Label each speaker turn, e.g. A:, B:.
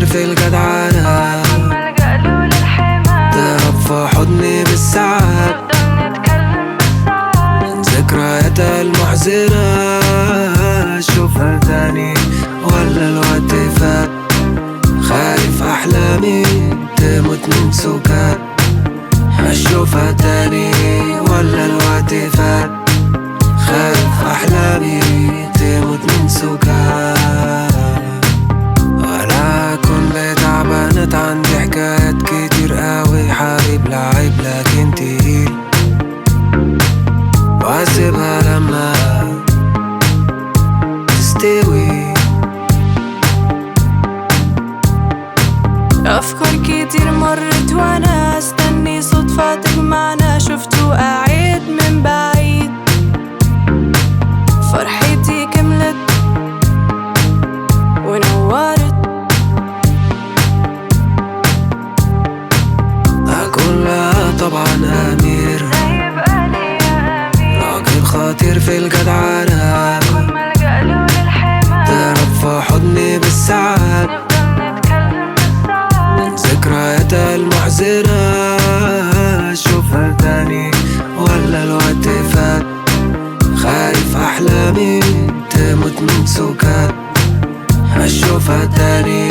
A: في الجدعنة، تهرب في حضني بالساعات، ذكرياتها المحزنة أشوفها تاني ولا الوقت فات؟ خايف أحلامي تموت من سكات، أشوفها تاني ولا الوقت فات؟ خايف أحلامي تموت من سكات. وأنا أكون بتعبانة عندي حكايات كتير قوي، حبيب لعيب لكن تقيل، وأسيبها لما تستوي.
B: أفكار كتير مرت وأنا استني صدفة تجمعنا، شفته قاعد من بعيد، فرحتي كملت ونورت.
A: أكون لها طبعا أمير، راجل خطير في الجدعنة، تهرب في حضني بالساعات، ذكرياتها المحزنة أشوفها تاني ولا الوقت فات؟ خايف أحلامي تموت من سكات، أشوفها تاني